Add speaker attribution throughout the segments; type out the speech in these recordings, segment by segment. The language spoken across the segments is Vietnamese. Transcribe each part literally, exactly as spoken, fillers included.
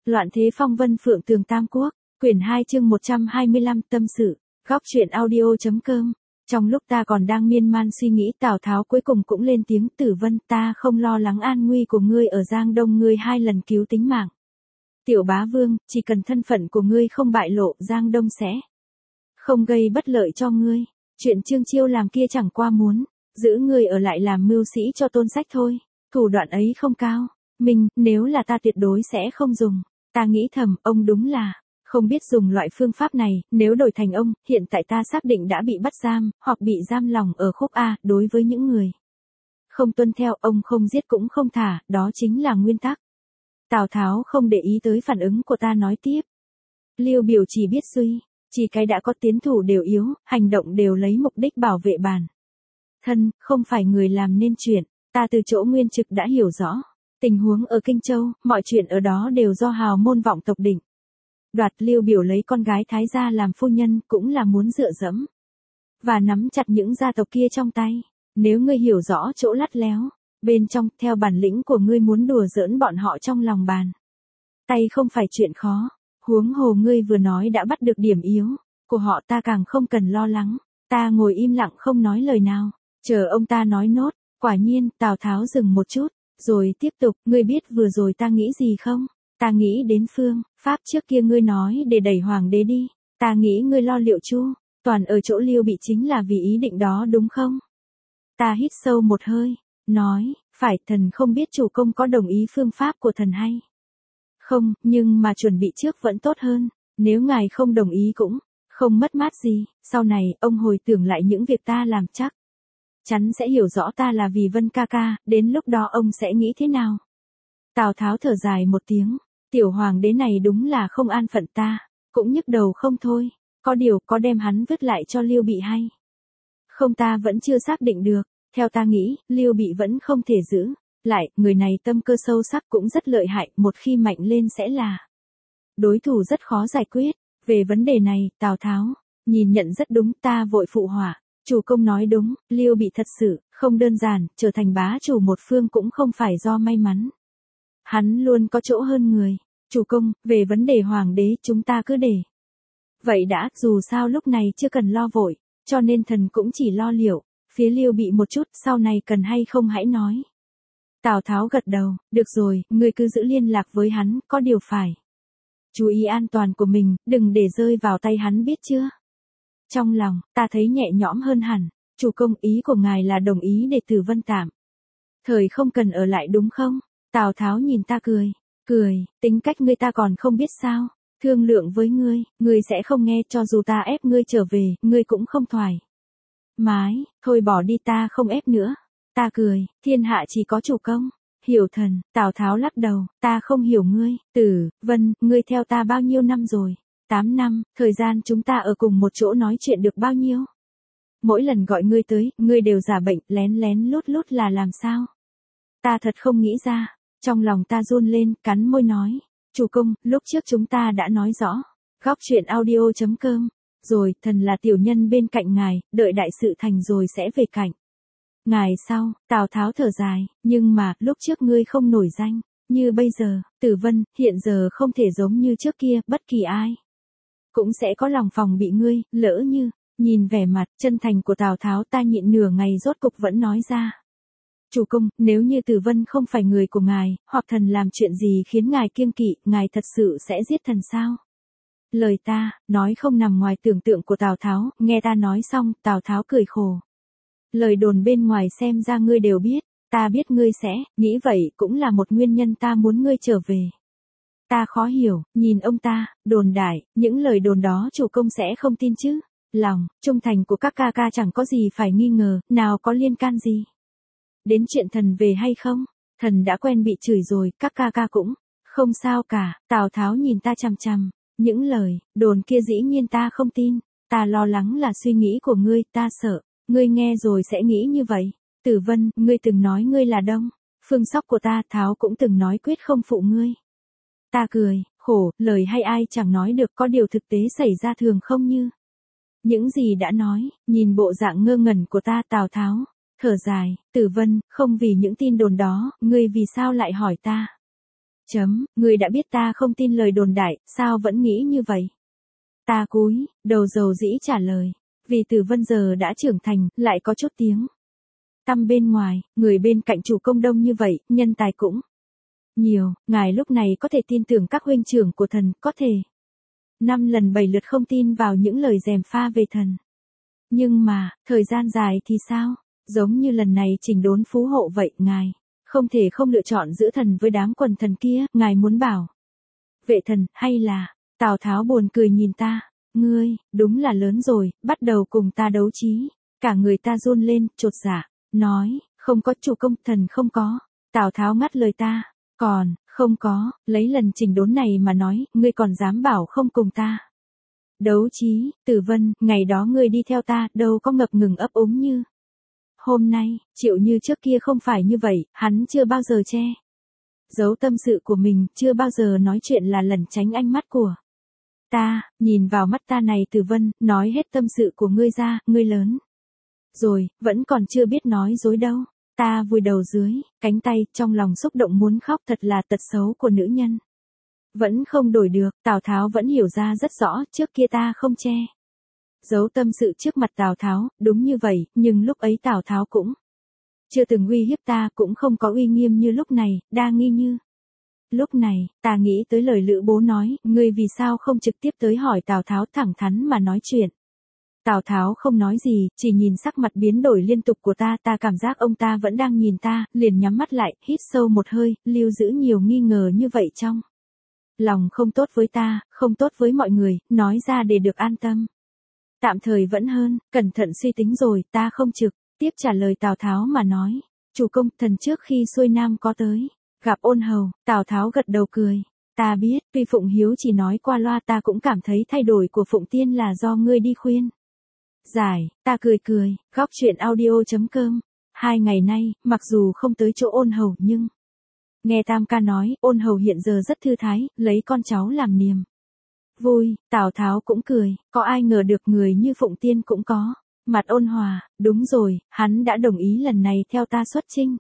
Speaker 1: Loạn thế phong vân phượng tường tam quốc, quyển hai chương một trăm hai mươi lăm tâm sự, góc truyện audio.com. Trong lúc ta còn đang miên man suy nghĩ, Tào Tháo cuối cùng cũng lên tiếng: Tử Vân, ta không lo lắng an nguy của ngươi ở Giang Đông, ngươi hai lần cứu tính mạng Tiểu Bá Vương, chỉ cần thân phận của ngươi không bại lộ, Giang Đông sẽ không gây bất lợi cho ngươi. Chuyện Trương Chiêu làm kia chẳng qua muốn giữ ngươi ở lại làm mưu sĩ cho Tôn Sách thôi. Thủ đoạn ấy không cao, mình, nếu là ta tuyệt đối sẽ không dùng. Ta nghĩ thầm, ông đúng là không biết dùng loại phương pháp này, nếu đổi thành ông, hiện tại ta xác định đã bị bắt giam, hoặc bị giam lòng ở khúc A. Đối với những người không tuân theo, ông không giết cũng không thả, đó chính là nguyên tắc. Tào Tháo không để ý tới phản ứng của ta, nói tiếp. Liêu Biểu chỉ biết suy, chỉ cái đã có tiến thủ đều yếu, hành động đều lấy mục đích bảo vệ bản thân, không phải người làm nên chuyện. Ta từ chỗ Nguyên Trực đã hiểu rõ tình huống ở Kinh Châu, mọi chuyện ở đó đều do hào môn vọng tộc định đoạt. Liêu Biểu lấy con gái Thái gia làm phu nhân cũng là muốn dựa dẫm và nắm chặt những gia tộc kia trong tay. Nếu ngươi hiểu rõ chỗ lắt léo bên trong, theo bản lĩnh của ngươi muốn đùa giỡn bọn họ trong lòng bàn tay không phải chuyện khó. Huống hồ ngươi vừa nói đã bắt được điểm yếu của họ, ta càng không cần lo lắng. Ta ngồi im lặng không nói lời nào, chờ ông ta nói nốt. Quả nhiên, Tào Tháo dừng một chút, rồi tiếp tục: ngươi biết vừa rồi ta nghĩ gì không? Ta nghĩ đến phương pháp trước kia ngươi nói để đẩy hoàng đế đi. Ta nghĩ ngươi lo liệu chu toàn ở chỗ Liêu Bị chính là vì ý định đó đúng không? Ta hít sâu một hơi, nói: phải, thần không biết chủ công có đồng ý phương pháp của thần hay không, nhưng mà chuẩn bị trước vẫn tốt hơn. Nếu ngài không đồng ý cũng không mất mát gì. Sau này, ông hồi tưởng lại những việc ta làm, chắc chắn sẽ hiểu rõ ta là vì Vân ca ca, đến lúc đó ông sẽ nghĩ thế nào? Tào Tháo thở dài một tiếng, tiểu hoàng đế này đúng là không an phận, ta cũng nhức đầu không thôi. Có điều, có đem hắn vứt lại cho Liêu Bị hay không ta vẫn chưa xác định được. Theo ta nghĩ, Liêu Bị vẫn không thể giữ lại, người này tâm cơ sâu sắc cũng rất lợi hại, một khi mạnh lên sẽ là đối thủ rất khó giải quyết. Về vấn đề này, Tào Tháo nhìn nhận rất đúng, ta vội phụ họa: chủ công nói đúng, Liêu Bị thật sự không đơn giản, trở thành bá chủ một phương cũng không phải do may mắn. Hắn luôn có chỗ hơn người. Chủ công, về vấn đề hoàng đế chúng ta cứ để vậy đã, dù sao lúc này chưa cần lo vội, cho nên thần cũng chỉ lo liệu phía Liêu Bị một chút, sau này cần hay không hãy nói. Tào Tháo gật đầu: được rồi, ngươi cứ giữ liên lạc với hắn, có điều phải chú ý an toàn của mình, đừng để rơi vào tay hắn, biết chưa? Trong lòng, ta thấy nhẹ nhõm hơn hẳn. Chủ công, ý của ngài là đồng ý để Tử Vân tạm thời không cần ở lại đúng không? Tào Tháo nhìn ta cười, cười, tính cách ngươi ta còn không biết sao? Thương lượng với ngươi, ngươi sẽ không nghe, cho dù ta ép ngươi trở về, ngươi cũng không thoải mái. Thôi bỏ đi, ta không ép nữa. Ta cười, thiên hạ chỉ có chủ công hiểu thần. Tào Tháo lắc đầu: ta không hiểu ngươi. Tử Vân, ngươi theo ta bao nhiêu năm rồi? Tám năm, thời gian chúng ta ở cùng một chỗ nói chuyện được bao nhiêu? Mỗi lần gọi ngươi tới, ngươi đều giả bệnh, lén lén lút lút là làm sao? Ta thật không nghĩ ra. Trong lòng ta run lên, cắn môi nói: chủ công, lúc trước chúng ta đã nói rõ. Góc truyện audio.com. Rồi, thần là tiểu nhân bên cạnh ngài, đợi đại sự thành rồi sẽ về cạnh ngài sau. Tào Tháo thở dài: nhưng mà, lúc trước ngươi không nổi danh như bây giờ. Tử Vân, hiện giờ không thể giống như trước kia, bất kỳ ai cũng sẽ có lòng phòng bị ngươi, lỡ như. Nhìn vẻ mặt chân thành của Tào Tháo, ta nhịn nửa ngày rốt cục vẫn nói ra: chủ công, nếu như Tử Vân không phải người của ngài, hoặc thần làm chuyện gì khiến ngài kiêng kỵ, ngài thật sự sẽ giết thần sao? Lời ta nói không nằm ngoài tưởng tượng của Tào Tháo. Nghe ta nói xong, Tào Tháo cười khổ: lời đồn bên ngoài xem ra ngươi đều biết. Ta biết ngươi sẽ nghĩ vậy, cũng là một nguyên nhân ta muốn ngươi trở về. Ta khó hiểu, nhìn ông ta, đồn đại, những lời đồn đó chủ công sẽ không tin chứ? Lòng trung thành của các ca ca chẳng có gì phải nghi ngờ, nào có liên can gì đến chuyện thần về hay không? Thần đã quen bị chửi rồi, các ca ca cũng không sao cả. Tào Tháo nhìn ta chằm chằm: những lời đồn kia dĩ nhiên ta không tin. Ta lo lắng là suy nghĩ của ngươi, ta sợ ngươi nghe rồi sẽ nghĩ như vậy. Tử Vân, ngươi từng nói ngươi là Đông Phương Sóc của ta, Tháo cũng từng nói quyết không phụ ngươi. Ta cười khổ, lời hay ai chẳng nói được, có điều thực tế xảy ra thường không như những gì đã nói. Nhìn bộ dạng ngơ ngẩn của ta, Tào Tháo thở dài: Tử Vân, không vì những tin đồn đó, ngươi vì sao lại hỏi ta? Chấm, ngươi đã biết ta không tin lời đồn đại, sao vẫn nghĩ như vậy? Ta cúi, đầu dầu dĩ trả lời. Vì Tử Vân giờ đã trưởng thành, lại có chút tiếng tăm bên ngoài, người bên cạnh chủ công đông như vậy, nhân tài cũng nhiều, ngài lúc này có thể tin tưởng các huynh trưởng của thần, có thể năm lần bảy lượt không tin vào những lời gièm pha về thần. Nhưng mà, thời gian dài thì sao? Giống như lần này chỉnh đốn phú hộ vậy, ngài không thể không lựa chọn giữa thần với đám quần thần kia, ngài muốn bảo vệ thần, hay là... Tào Tháo buồn cười nhìn ta, ngươi, đúng là lớn rồi, bắt đầu cùng ta đấu trí. Cả người ta run lên, chột dạ, nói, không có chủ công, thần không có. Tào Tháo ngắt lời ta, còn, không có, lấy lần chỉnh đốn này mà nói, ngươi còn dám bảo không cùng ta. Đấu trí, Tử Vân, ngày đó ngươi đi theo ta, đâu có ngập ngừng ấp úng như hôm nay, Triệu Như trước kia không phải như vậy, hắn chưa bao giờ che giấu tâm sự của mình, chưa bao giờ nói chuyện là lẩn tránh ánh mắt của ta, nhìn vào mắt ta này Tử Vân, nói hết tâm sự của ngươi ra, ngươi lớn rồi, vẫn còn chưa biết nói dối đâu. Ta vùi đầu dưới cánh tay, trong lòng xúc động muốn khóc, thật là tật xấu của nữ nhân. Vẫn không đổi được, Tào Tháo vẫn hiểu ra rất rõ, trước kia ta không che giấu tâm sự trước mặt Tào Tháo, đúng như vậy, nhưng lúc ấy Tào Tháo cũng chưa từng uy hiếp ta, cũng không có uy nghiêm như lúc này, đa nghi như lúc này. Ta nghĩ tới lời Lữ Bố nói, ngươi vì sao không trực tiếp tới hỏi Tào Tháo, thẳng thắn mà nói chuyện. Tào Tháo không nói gì, chỉ nhìn sắc mặt biến đổi liên tục của ta, ta cảm giác ông ta vẫn đang nhìn ta, liền nhắm mắt lại, hít sâu một hơi, lưu giữ nhiều nghi ngờ như vậy trong lòng, không tốt với ta, không tốt với mọi người, nói ra để được an tâm. Tạm thời vẫn hơn, cẩn thận suy tính rồi, ta không trực tiếp trả lời Tào Tháo mà nói, chủ công, thần trước khi xuôi nam có tới gặp Ôn Hầu. Tào Tháo gật đầu cười, ta biết, tuy Phụng Hiếu chỉ nói qua loa, ta cũng cảm thấy thay đổi của Phụng Tiên là do ngươi đi khuyên giải. Ta cười cười, góc chuyện audio chấm com. Hai ngày nay, mặc dù không tới chỗ Ôn Hầu nhưng nghe Tam ca nói, Ôn Hầu hiện giờ rất thư thái, lấy con cháu làm niềm vui. Tào Tháo cũng cười, có ai ngờ được người như Phụng Tiên cũng có mặt ôn hòa. Đúng rồi, hắn đã đồng ý lần này theo ta xuất chinh.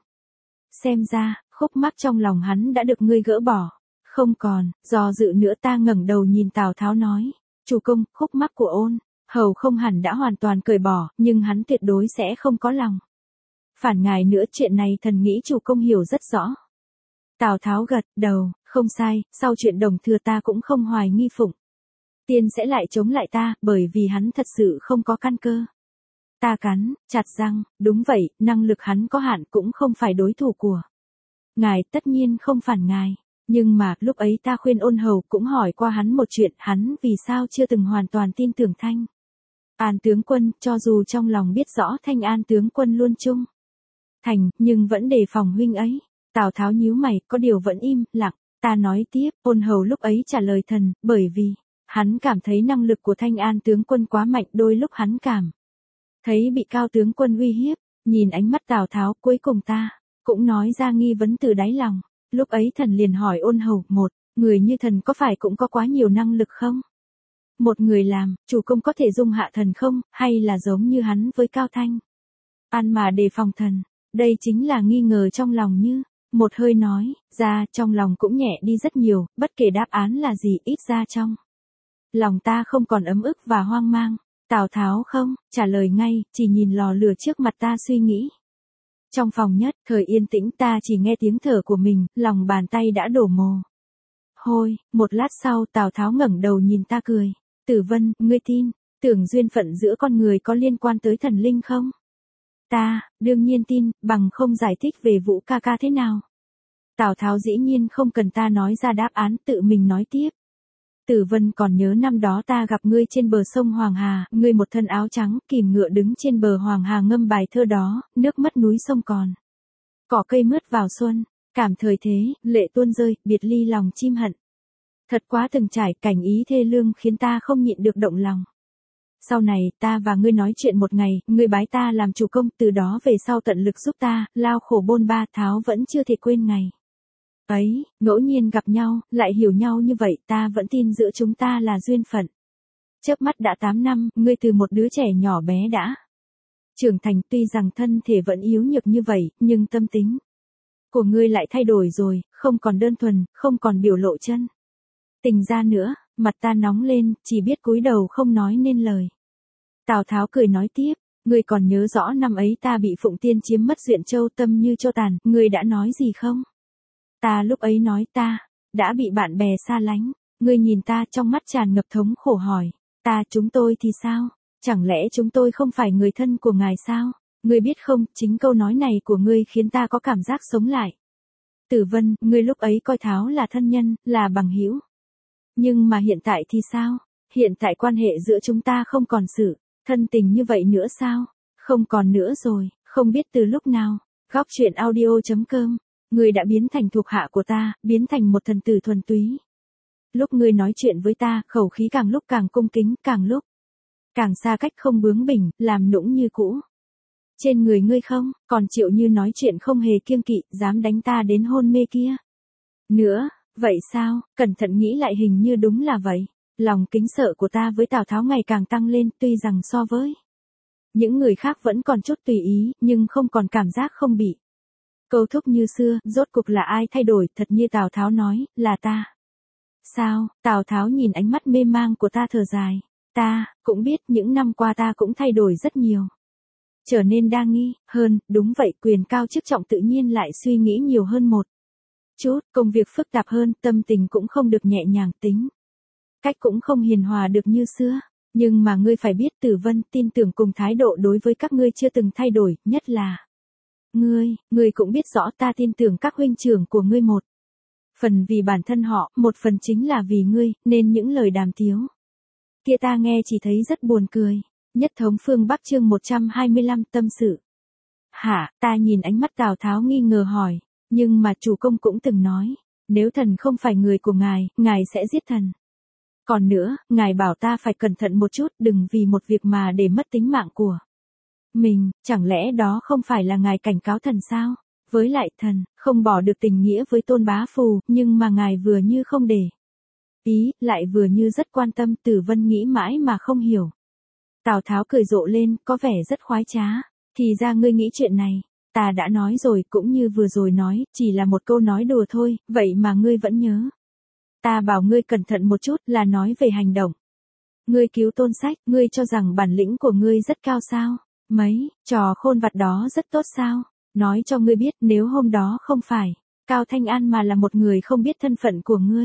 Speaker 1: Xem ra, khúc mắc trong lòng hắn đã được ngươi gỡ bỏ. Không còn do dự nữa, ta ngẩng đầu nhìn Tào Tháo nói, chủ công, khúc mắc của Ôn Hầu không hẳn đã hoàn toàn cởi bỏ, nhưng hắn tuyệt đối sẽ không có lòng phản ngài nữa, chuyện này thần nghĩ chủ công hiểu rất rõ. Tào Tháo gật đầu, không sai, sau chuyện Đồng Thừa ta cũng không hoài nghi Phụng Tiên sẽ lại chống lại ta, bởi vì hắn thật sự không có căn cơ. Ta cắn chặt răng, đúng vậy, năng lực hắn có hạn, cũng không phải đối thủ của ngài, tất nhiên không phản ngài. Nhưng mà, lúc ấy ta khuyên Ôn Hầu, cũng hỏi qua hắn một chuyện, hắn vì sao chưa từng hoàn toàn tin tưởng Thanh An tướng quân, cho dù trong lòng biết rõ Thanh An tướng quân luôn trung thành, nhưng vẫn đề phòng huynh ấy. Tào Tháo nhíu mày, có điều vẫn im lặng. Ta nói tiếp, Ôn Hầu lúc ấy trả lời thần, bởi vì hắn cảm thấy năng lực của Thanh An tướng quân quá mạnh, đôi lúc hắn cảm thấy bị Cao tướng quân uy hiếp. Nhìn ánh mắt Tào Tháo, cuối cùng ta cũng nói ra nghi vấn từ đáy lòng. Lúc ấy thần liền hỏi Ôn Hầu, một người như thần có phải cũng có quá nhiều năng lực không? Một người làm chủ công có thể dung hạ thần không, hay là giống như hắn với Cao Thanh An mà đề phòng thần? Đây chính là nghi ngờ trong lòng như một hơi nói ra, trong lòng cũng nhẹ đi rất nhiều. Bất kể đáp án là gì, ít ra trong lòng ta không còn ấm ức và hoang mang. Tào Tháo không trả lời ngay, chỉ nhìn lò lửa trước mặt ta suy nghĩ. Trong phòng nhất thời yên tĩnh, ta chỉ nghe tiếng thở của mình, lòng bàn tay đã đổ mồ hôi. Một lát sau, Tào Tháo ngẩng đầu nhìn ta cười, Tử Vân, ngươi tin tưởng duyên phận giữa con người có liên quan tới thần linh không? Ta đương nhiên tin, bằng không giải thích về Vũ ca ca thế nào? Tào Tháo dĩ nhiên không cần ta nói ra đáp án, tự mình nói tiếp. Tử Vân, còn nhớ năm đó ta gặp ngươi trên bờ sông Hoàng Hà, ngươi một thân áo trắng, kìm ngựa đứng trên bờ Hoàng Hà ngâm bài thơ đó, nước mất núi sông còn, cỏ cây mướt vào xuân, cảm thời thế, lệ tuôn rơi, biệt ly lòng chim hận. Thật quá từng trải, cảnh ý thê lương khiến ta không nhịn được động lòng. Sau này, ta và ngươi nói chuyện một ngày, ngươi bái ta làm chủ công, từ đó về sau tận lực giúp ta, lao khổ bôn ba. Tháo vẫn chưa thể quên ngày ấy, ngẫu nhiên gặp nhau, lại hiểu nhau như vậy, ta vẫn tin giữa chúng ta là duyên phận. Chớp mắt đã tám năm, ngươi từ một đứa trẻ nhỏ bé đã trưởng thành, tuy rằng thân thể vẫn yếu nhược như vậy, nhưng tâm tính của ngươi lại thay đổi rồi, không còn đơn thuần, không còn biểu lộ chân tình ra nữa, mặt ta nóng lên, chỉ biết cúi đầu không nói nên lời. Tào Tháo cười nói tiếp, ngươi còn nhớ rõ năm ấy ta bị Phụng Tiên chiếm mất Duyện Châu tâm như cho tàn, ngươi đã nói gì không? Ta lúc ấy nói ta, đã bị bạn bè xa lánh, ngươi nhìn ta trong mắt tràn ngập thống khổ hỏi, ta chúng tôi thì sao? Chẳng lẽ chúng tôi không phải người thân của ngài sao? Ngươi biết không, chính câu nói này của ngươi khiến ta có cảm giác sống lại. Tử Vân, ngươi lúc ấy coi Tháo là thân nhân, là bằng hữu. Nhưng mà hiện tại thì sao? Hiện tại quan hệ giữa chúng ta không còn sự thân tình như vậy nữa sao? Không còn nữa rồi, không biết từ lúc nào. Góc truyện audio chấm com, ngươi đã biến thành thuộc hạ của ta, biến thành một thần tử thuần túy. Lúc ngươi nói chuyện với ta, khẩu khí càng lúc càng cung kính, càng lúc càng xa cách không bướng bỉnh, làm nũng như cũ. Trên người ngươi không, còn Triệu Như nói chuyện không hề kiêng kỵ, dám đánh ta đến hôn mê kia. Nữa, vậy sao, cẩn thận nghĩ lại hình như đúng là vậy. Lòng kính sợ của ta với Tào Tháo ngày càng tăng lên, tuy rằng so với những người khác vẫn còn chút tùy ý, nhưng không còn cảm giác không bị câu thúc như xưa, rốt cuộc là ai thay đổi, thật như Tào Tháo nói, là ta. Sao, Tào Tháo nhìn ánh mắt mê mang của ta thở dài, ta, cũng biết những năm qua ta cũng thay đổi rất nhiều. Trở nên đa nghi, hơn, đúng vậy, quyền cao chức trọng tự nhiên lại suy nghĩ nhiều hơn một chút, công việc phức tạp hơn, tâm tình cũng không được nhẹ nhàng tính. Cách cũng không hiền hòa được như xưa, nhưng mà ngươi phải biết Tử Vân tin tưởng cùng thái độ đối với các ngươi chưa từng thay đổi, nhất là ngươi, ngươi cũng biết rõ ta tin tưởng các huynh trưởng của ngươi một phần vì bản thân họ, một phần chính là vì ngươi, nên những lời đàm tiếu kia ta nghe chỉ thấy rất buồn cười. Nhất thống phương Bắc chương một trăm hai mươi lăm tâm sự. Hả, ta nhìn ánh mắt Tào Tháo nghi ngờ hỏi, nhưng mà chủ công cũng từng nói, nếu thần không phải người của ngài, ngài sẽ giết thần. Còn nữa, ngài bảo ta phải cẩn thận một chút, đừng vì một việc mà để mất tính mạng của mình, chẳng lẽ đó không phải là ngài cảnh cáo thần sao? Với lại thần, không bỏ được tình nghĩa với Tôn Bá Phù, nhưng mà ngài vừa như không để ý, lại vừa như rất quan tâm. Tử Vân nghĩ mãi mà không hiểu. Tào Tháo cười rộ lên, có vẻ rất khoái trá. Thì ra ngươi nghĩ chuyện này, ta đã nói rồi, cũng như vừa rồi nói, chỉ là một câu nói đùa thôi, vậy mà ngươi vẫn nhớ. Ta bảo ngươi cẩn thận một chút là nói về hành động. Ngươi cứu Tôn Sách, ngươi cho rằng bản lĩnh của ngươi rất cao sao? Mấy, trò khôn vặt đó rất tốt sao? Nói cho ngươi biết, nếu hôm đó không phải Cao Thanh An mà là một người không biết thân phận của ngươi.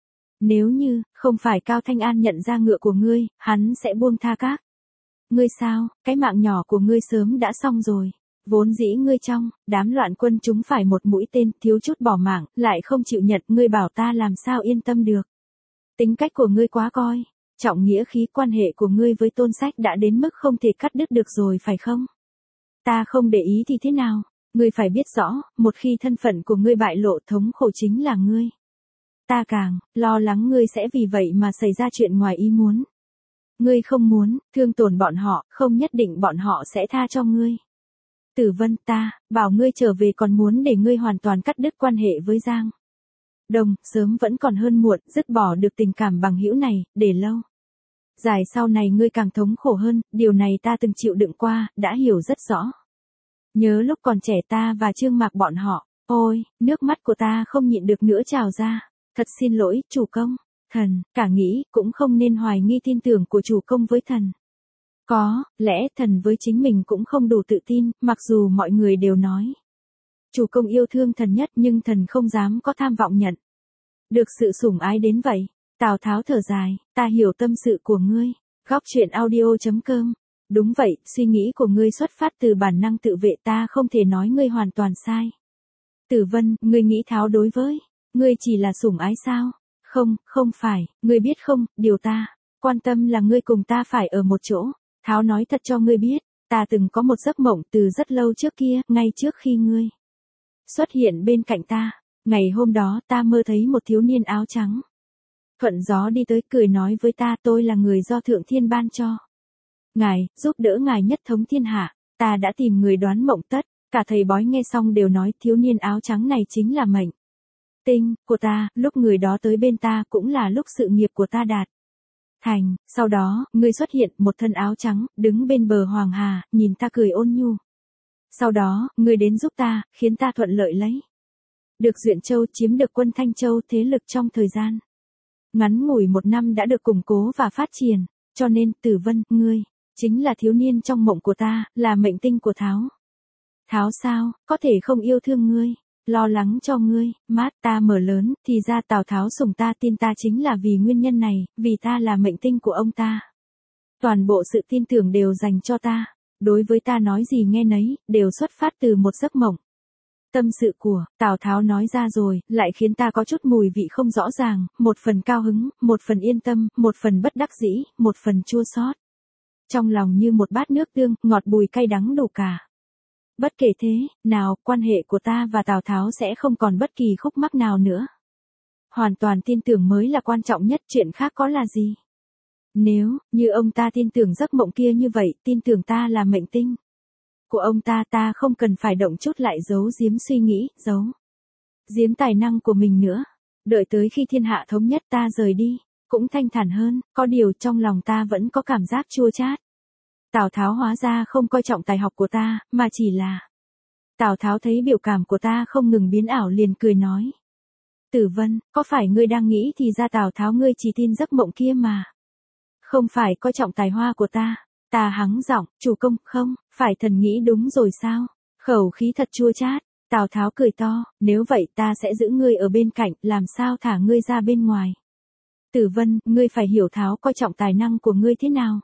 Speaker 1: Nếu như, không phải Cao Thanh An nhận ra ngựa của ngươi, hắn sẽ buông tha các ngươi sao, cái mạng nhỏ của ngươi sớm đã xong rồi. Vốn dĩ ngươi trong đám loạn quân chúng phải một mũi tên, thiếu chút bỏ mạng, lại không chịu nhận, ngươi bảo ta làm sao yên tâm được. Tính cách của ngươi quá coi trọng nghĩa khí, quan hệ của ngươi với Tôn Sách đã đến mức không thể cắt đứt được rồi phải không? Ta không để ý thì thế nào? Ngươi phải biết rõ, một khi thân phận của ngươi bại lộ, thống khổ chính là ngươi. Ta càng lo lắng ngươi sẽ vì vậy mà xảy ra chuyện ngoài ý muốn. Ngươi không muốn thương tổn bọn họ, không nhất định bọn họ sẽ tha cho ngươi. Tử Vân, ta bảo ngươi trở về còn muốn để ngươi hoàn toàn cắt đứt quan hệ với Giang Đông, sớm vẫn còn hơn muộn, dứt bỏ được tình cảm bằng hữu này, để lâu dài sau này ngươi càng thống khổ hơn, điều này ta từng chịu đựng qua, đã hiểu rất rõ. Nhớ lúc còn trẻ ta và Trương Mạc bọn họ, ôi, nước mắt của ta không nhịn được nữa trào ra. Thật xin lỗi, chủ công. Thần, cả nghĩ, cũng không nên hoài nghi tin tưởng của chủ công với thần. Có lẽ thần với chính mình cũng không đủ tự tin, mặc dù mọi người đều nói chủ công yêu thương thần nhất, nhưng thần không dám có tham vọng nhận được sự sủng ái đến vậy. Tào Tháo thở dài, ta hiểu tâm sự của ngươi. Góc truyện audio chấm com. Đúng vậy, suy nghĩ của ngươi xuất phát từ bản năng tự vệ, ta không thể nói ngươi hoàn toàn sai. Tử Vân, ngươi nghĩ Tháo đối với ngươi chỉ là sủng ái sao? Không, không phải, ngươi biết không, điều ta quan tâm là ngươi cùng ta phải ở một chỗ. Tháo nói thật cho ngươi biết, ta từng có một giấc mộng từ rất lâu trước kia, ngay trước khi ngươi xuất hiện bên cạnh ta. Ngày hôm đó ta mơ thấy một thiếu niên áo trắng thuận gió đi tới, cười nói với ta, tôi là người do Thượng Thiên ban cho ngài, giúp đỡ ngài nhất thống thiên hạ. Ta đã tìm người đoán mộng, tất cả thầy bói nghe xong đều nói thiếu niên áo trắng này chính là mệnh tinh của ta. Lúc người đó tới bên ta cũng là lúc sự nghiệp của ta đạt thành. Sau đó, ngươi xuất hiện, một thân áo trắng, đứng bên bờ Hoàng Hà, nhìn ta cười ôn nhu. Sau đó, ngươi đến giúp ta, khiến ta thuận lợi lấy được Duyện Châu chiếm được quân Thanh Châu, thế lực trong thời gian ngắn ngủi một năm đã được củng cố và phát triển, cho nên Tử Vân, ngươi chính là thiếu niên trong mộng của ta, là mệnh tinh của Tháo. Tháo sao, có thể không yêu thương ngươi, lo lắng cho ngươi, mắt ta mở lớn, thì ra Tào Tháo sủng ta, tin ta chính là vì nguyên nhân này, vì ta là mệnh tinh của ông ta. Toàn bộ sự tin tưởng đều dành cho ta, đối với ta nói gì nghe nấy, đều xuất phát từ một giấc mộng. Tâm sự của Tào Tháo nói ra rồi, lại khiến ta có chút mùi vị không rõ ràng, một phần cao hứng, một phần yên tâm, một phần bất đắc dĩ, một phần chua xót. Trong lòng như một bát nước tương, ngọt bùi cay đắng đủ cả. Bất kể thế nào, quan hệ của ta và Tào Tháo sẽ không còn bất kỳ khúc mắc nào nữa. Hoàn toàn tin tưởng mới là quan trọng nhất, chuyện khác có là gì. Nếu như ông ta tin tưởng giấc mộng kia như vậy, tin tưởng ta là mệnh tinh của ông ta, ta không cần phải động chút lại giấu giếm suy nghĩ, giấu giếm tài năng của mình nữa. Đợi tới khi thiên hạ thống nhất ta rời đi, cũng thanh thản hơn, có điều trong lòng ta vẫn có cảm giác chua chát. Tào Tháo hóa ra không coi trọng tài học của ta, mà chỉ là... Tào Tháo thấy biểu cảm của ta không ngừng biến ảo liền cười nói. Tử Vân, có phải ngươi đang nghĩ thì ra Tào Tháo ngươi chỉ tin giấc mộng kia mà. Không phải coi trọng tài hoa của ta. Ta hắng giọng, chủ công, không, phải thần nghĩ đúng rồi sao? Khẩu khí thật chua chát. Tào Tháo cười to, nếu vậy ta sẽ giữ ngươi ở bên cạnh, làm sao thả ngươi ra bên ngoài. Tử Vân, ngươi phải hiểu Tháo coi trọng tài năng của ngươi thế nào.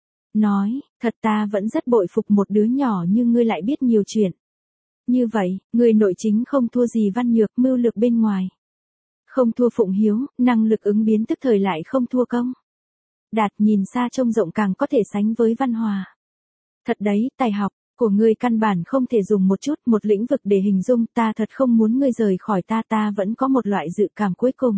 Speaker 1: Nói, thật ta vẫn rất bội phục một đứa nhỏ như ngươi lại biết nhiều chuyện. Như vậy, ngươi nội chính không thua gì Văn Nhược, mưu lược bên ngoài. Không thua Phụng Hiếu, năng lực ứng biến tức thời lại không thua Công Đạt, nhìn xa trông rộng càng có thể sánh với Văn Hòa. Thật đấy, tài học của ngươi căn bản không thể dùng một chút, một lĩnh vực để hình dung, ta thật không muốn ngươi rời khỏi ta, ta vẫn có một loại dự cảm cuối cùng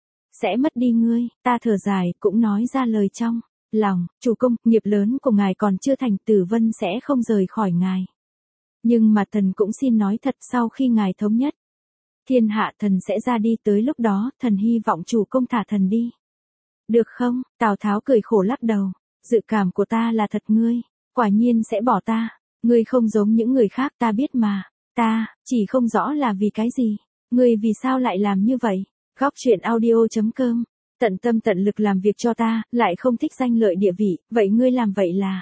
Speaker 1: sẽ mất đi ngươi. Ta thở dài, cũng nói ra lời trong lòng, chủ công, nghiệp lớn của ngài còn chưa thành, Tử Vân sẽ không rời khỏi ngài. Nhưng mà thần cũng xin nói thật, sau khi ngài thống nhất thiên hạ, thần sẽ ra đi, tới lúc đó, thần hy vọng chủ công thả thần đi. Được không? Tào Tháo cười khổ lắc đầu. Dự cảm của ta là thật, ngươi quả nhiên sẽ bỏ ta. Ngươi không giống những người khác, ta biết mà. Ta chỉ không rõ là vì cái gì. Ngươi vì sao lại làm như vậy? Góc truyện audio chấm com. Tận tâm tận lực làm việc cho ta, lại không thích danh lợi địa vị, vậy ngươi làm vậy là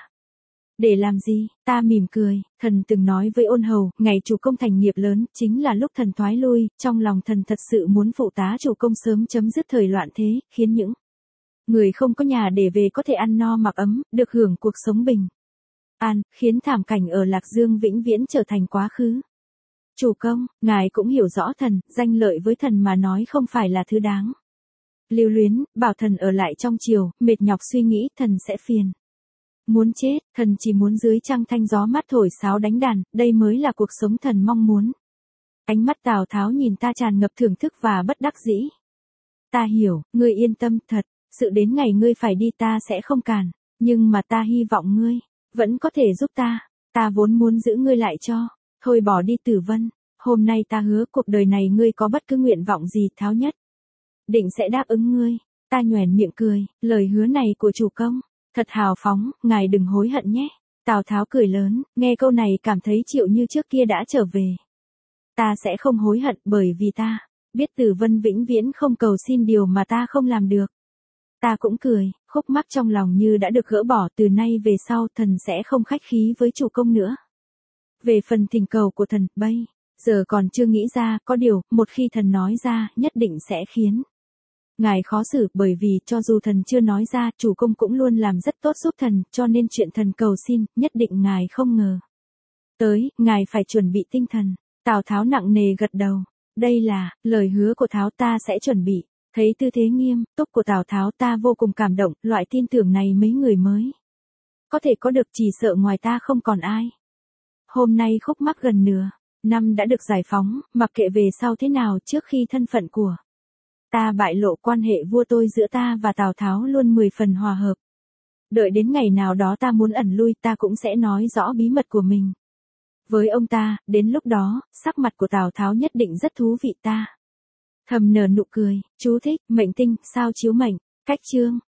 Speaker 1: để làm gì? Ta mỉm cười, thần từng nói với Ôn Hầu, ngày chủ công thành nghiệp lớn, chính là lúc thần thoái lui, trong lòng thần thật sự muốn phụ tá chủ công sớm chấm dứt thời loạn thế, khiến những người không có nhà để về có thể ăn no mặc ấm, được hưởng cuộc sống bình an, khiến thảm cảnh ở Lạc Dương vĩnh viễn trở thành quá khứ. Chủ công, ngài cũng hiểu rõ thần, danh lợi với thần mà nói không phải là thứ đáng lưu luyến, bảo thần ở lại trong triều, mệt nhọc suy nghĩ, thần sẽ phiền muốn chết, thần chỉ muốn dưới trăng thanh gió mát thổi sáo đánh đàn, đây mới là cuộc sống thần mong muốn. Ánh mắt Tào Tháo nhìn ta tràn ngập thưởng thức và bất đắc dĩ. Ta hiểu, ngươi yên tâm, thật sự đến ngày ngươi phải đi ta sẽ không cản, nhưng mà ta hy vọng ngươi vẫn có thể giúp ta, ta vốn muốn giữ ngươi lại cho, thôi bỏ đi Tử Vân, hôm nay ta hứa cuộc đời này ngươi có bất cứ nguyện vọng gì Tháo nhất định sẽ đáp ứng ngươi. Ta nhoẻn miệng cười, lời hứa này của chủ công thật hào phóng, ngài đừng hối hận nhé. Tào Tháo cười lớn, nghe câu này cảm thấy Triệu Như trước kia đã trở về. Ta sẽ không hối hận, bởi vì ta biết Tử Vân vĩnh viễn không cầu xin điều mà ta không làm được. Ta cũng cười, khúc mắc trong lòng như đã được gỡ bỏ, từ nay về sau thần sẽ không khách khí với chủ công nữa. Về phần thỉnh cầu của thần, bây giờ còn chưa nghĩ ra, có điều, một khi thần nói ra, nhất định sẽ khiến ngài khó xử, bởi vì cho dù thần chưa nói ra, chủ công cũng luôn làm rất tốt giúp thần, cho nên chuyện thần cầu xin, nhất định ngài không ngờ tới, ngài phải chuẩn bị tinh thần. Tào Tháo nặng nề gật đầu. Đây là lời hứa của Tháo, ta sẽ chuẩn bị. Thấy tư thế nghiêm túc của Tào Tháo, ta vô cùng cảm động, loại tin tưởng này mấy người mới có thể có được, chỉ sợ ngoài ta không còn ai. Hôm nay khúc mắc gần nửa năm đã được giải phóng, mặc kệ về sau thế nào, trước khi thân phận của ta bại lộ, quan hệ vua tôi giữa ta và Tào Tháo luôn mười phần hòa hợp. Đợi đến ngày nào đó ta muốn ẩn lui, ta cũng sẽ nói rõ bí mật của mình với ông ta, đến lúc đó, sắc mặt của Tào Tháo nhất định rất thú vị. Ta thầm nở nụ cười, chú thích, mệnh tinh, sao chiếu mệnh, cách chương.